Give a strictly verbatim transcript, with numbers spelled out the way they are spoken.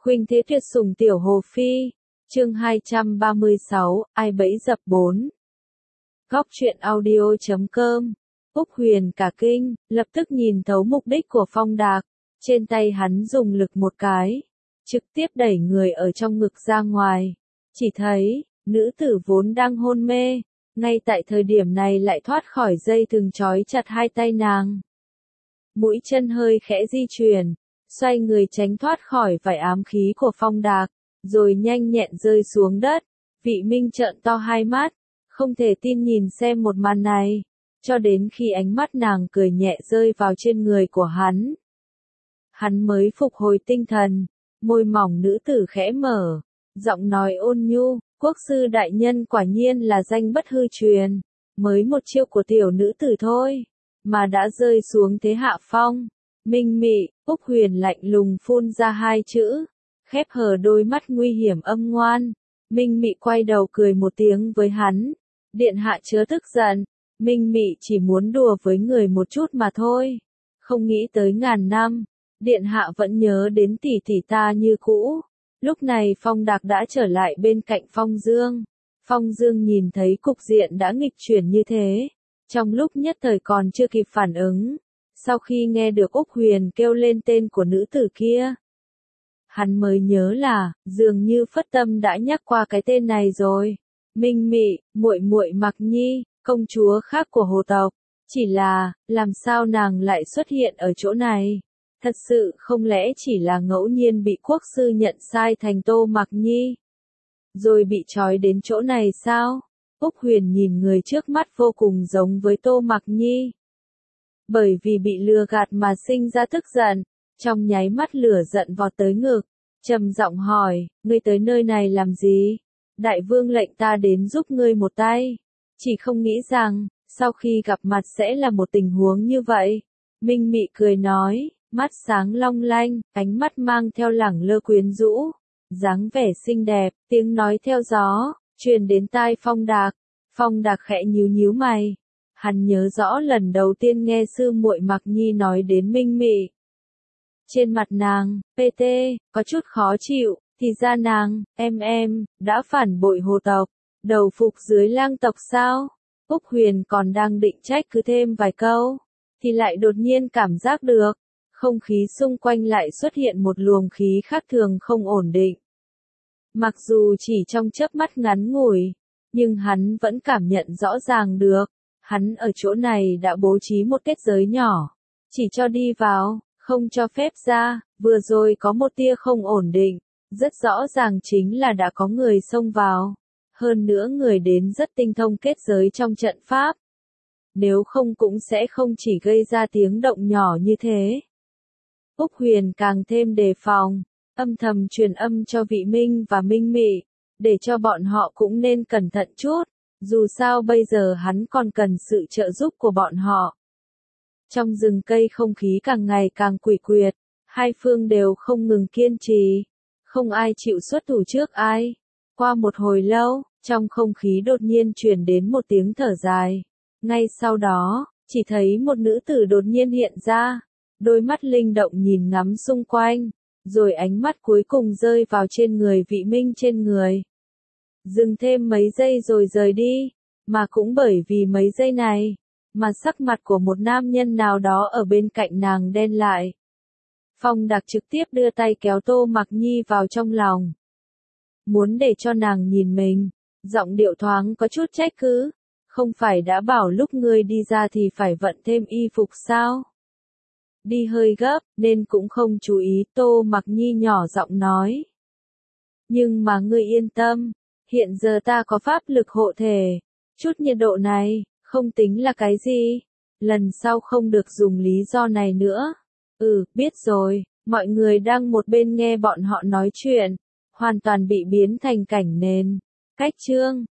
Khuynh thế tuyệt sủng tiểu hồ phi, chương hai trăm ba mươi sáu, ai bẫy dập bốn. Góc truyện audio chấm com. Úc Huyền cả kinh, lập tức nhìn thấu mục đích của Phong Đạc, trên tay hắn dùng lực một cái, trực tiếp đẩy người ở trong ngực ra ngoài. Chỉ thấy, nữ tử vốn đang hôn mê, ngay tại thời điểm này lại thoát khỏi dây thừng trói chặt hai tay nàng. Mũi chân hơi khẽ di chuyển, xoay người tránh thoát khỏi vải ám khí của Phong Đạc, rồi nhanh nhẹn rơi xuống đất. Vị Minh trợn to hai mắt, không thể tin nhìn xem một màn này, cho đến khi ánh mắt nàng cười nhẹ rơi vào trên người của hắn. Hắn mới phục hồi tinh thần, môi mỏng nữ tử khẽ mở, giọng nói ôn nhu, quốc sư đại nhân quả nhiên là danh bất hư truyền, mới một chiêu của tiểu nữ tử thôi, mà đã rơi xuống thế hạ phong. Minh mị, Úc Huyền lạnh lùng phun ra hai chữ, khép hờ đôi mắt nguy hiểm âm ngoan. Minh mị quay đầu cười một tiếng với hắn, điện hạ chớ tức giận, Minh mị chỉ muốn đùa với người một chút mà thôi, không nghĩ tới ngàn năm, điện hạ vẫn nhớ đến tỷ tỷ ta như cũ. Lúc này Phong Đạc đã trở lại bên cạnh Phong Dương. Phong Dương nhìn thấy cục diện đã nghịch chuyển như thế, trong lúc nhất thời còn chưa kịp phản ứng. Sau khi nghe được Úc Huyền kêu lên tên của nữ tử kia, hắn mới nhớ là, dường như Phất Tâm đã nhắc qua cái tên này rồi. Minh mị, muội muội Mặc Nhi, công chúa khác của hồ tộc. Chỉ là, làm sao nàng lại xuất hiện ở chỗ này? Thật sự không lẽ chỉ là ngẫu nhiên bị quốc sư nhận sai thành Tô Mặc Nhi, rồi bị trói đến chỗ này sao? Úc Huyền nhìn người trước mắt vô cùng giống với Tô Mặc Nhi. Bởi vì bị lừa gạt mà sinh ra tức giận, trong nháy mắt lửa giận vọt tới ngực, trầm giọng hỏi, ngươi tới nơi này làm gì? Đại vương lệnh ta đến giúp ngươi một tay, chỉ không nghĩ rằng, sau khi gặp mặt sẽ là một tình huống như vậy. Minh mị cười nói, mắt sáng long lanh, ánh mắt mang theo lẳng lơ quyến rũ, dáng vẻ xinh đẹp, tiếng nói theo gió, truyền đến tai Phong Đạc. Phong Đạc khẽ nhíu nhíu mày. Hắn nhớ rõ lần đầu tiên nghe sư muội Mặc Nhi nói đến Minh mị. Trên mặt nàng, pê tê, có chút khó chịu, thì ra nàng, em em, đã phản bội hồ tộc, đầu phục dưới lang tộc sao? Úc Huyền còn đang định trách cứ thêm vài câu, thì lại đột nhiên cảm giác được, không khí xung quanh lại xuất hiện một luồng khí khác thường không ổn định. Mặc dù chỉ trong chớp mắt ngắn ngủi, nhưng hắn vẫn cảm nhận rõ ràng được. Hắn ở chỗ này đã bố trí một kết giới nhỏ, chỉ cho đi vào, không cho phép ra. Vừa rồi có một tia không ổn định, rất rõ ràng chính là đã có người xông vào. Hơn nữa người đến rất tinh thông kết giới trong trận pháp. Nếu không cũng sẽ không chỉ gây ra tiếng động nhỏ như thế. Úc Huyền càng thêm đề phòng, âm thầm truyền âm cho Vị Minh và Minh mị, để cho bọn họ cũng nên cẩn thận chút. Dù sao bây giờ hắn còn cần sự trợ giúp của bọn họ. Trong rừng cây không khí càng ngày càng quỷ quyệt, hai phương đều không ngừng kiên trì, không ai chịu xuất thủ trước ai. Qua một hồi lâu, trong không khí đột nhiên truyền đến một tiếng thở dài. Ngay sau đó, chỉ thấy một nữ tử đột nhiên hiện ra, đôi mắt linh động nhìn ngắm xung quanh, rồi ánh mắt cuối cùng rơi vào trên người Vị Minh trên người. Dừng thêm mấy giây rồi rời đi, mà cũng bởi vì mấy giây này, mà sắc mặt của một nam nhân nào đó ở bên cạnh nàng đen lại. Phong Đạc trực tiếp đưa tay kéo Tô Mặc Nhi vào trong lòng, muốn để cho nàng nhìn mình, giọng điệu thoáng có chút trách cứ, không phải đã bảo lúc ngươi đi ra thì phải vận thêm y phục sao? Đi hơi gấp, nên cũng không chú ý. Tô Mặc Nhi nhỏ giọng nói. Nhưng mà ngươi yên tâm, hiện giờ ta có pháp lực hộ thể, chút nhiệt độ này, không tính là cái gì, lần sau không được dùng lý do này nữa. Ừ, biết rồi. Mọi người đang một bên nghe bọn họ nói chuyện, hoàn toàn bị biến thành cảnh nền. Cách chương